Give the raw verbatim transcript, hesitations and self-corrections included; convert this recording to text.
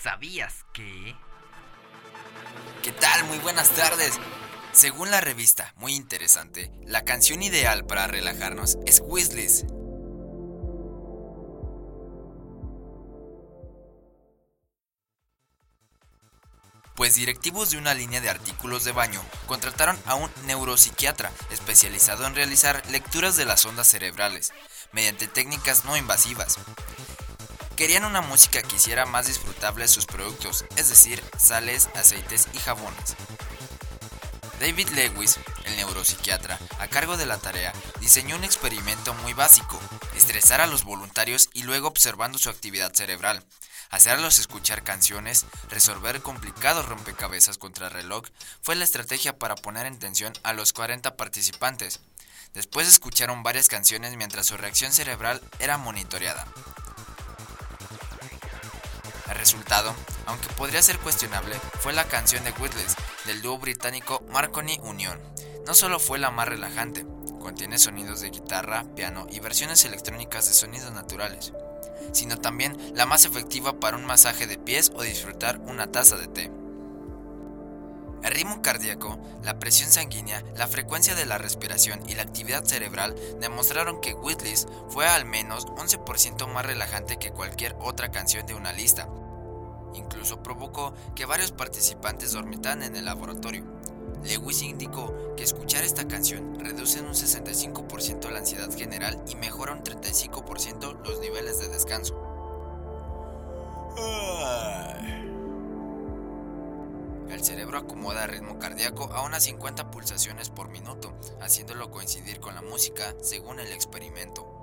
¿Sabías que...? ¿Qué tal? Muy buenas tardes. Según la revista, muy interesante, la canción ideal para relajarnos es Whistles. Pues directivos de una línea de artículos de baño contrataron a un neuropsiquiatra especializado en realizar lecturas de las ondas cerebrales mediante técnicas no invasivas. Querían una música que hiciera más disfrutables sus productos, es decir, sales, aceites y jabones. David Lewis, el neuropsiquiatra, a cargo de la tarea, diseñó un experimento muy básico: estresar a los voluntarios y luego, observando su actividad cerebral, hacerlos escuchar canciones. Resolver complicados rompecabezas contra el reloj fue la estrategia para poner en tensión a los cuarenta participantes. Después escucharon varias canciones mientras su reacción cerebral era monitoreada. El resultado, aunque podría ser cuestionable, fue la canción de Whistles del dúo británico Marconi Union. No solo fue la más relajante, contiene sonidos de guitarra, piano y versiones electrónicas de sonidos naturales, sino también la más efectiva para un masaje de pies o disfrutar una taza de té. El ritmo cardíaco, la presión sanguínea, la frecuencia de la respiración y la actividad cerebral demostraron que Whistles fue al menos once por ciento más relajante que cualquier otra canción de una lista. Incluso provocó que varios participantes dormitaran en el laboratorio. Lewis indicó que escuchar esta canción reduce en un sesenta y cinco por ciento la ansiedad general y mejora un treinta y cinco por ciento los niveles de descanso. El cerebro acomoda el ritmo cardíaco a unas cincuenta pulsaciones por minuto, haciéndolo coincidir con la música según el experimento.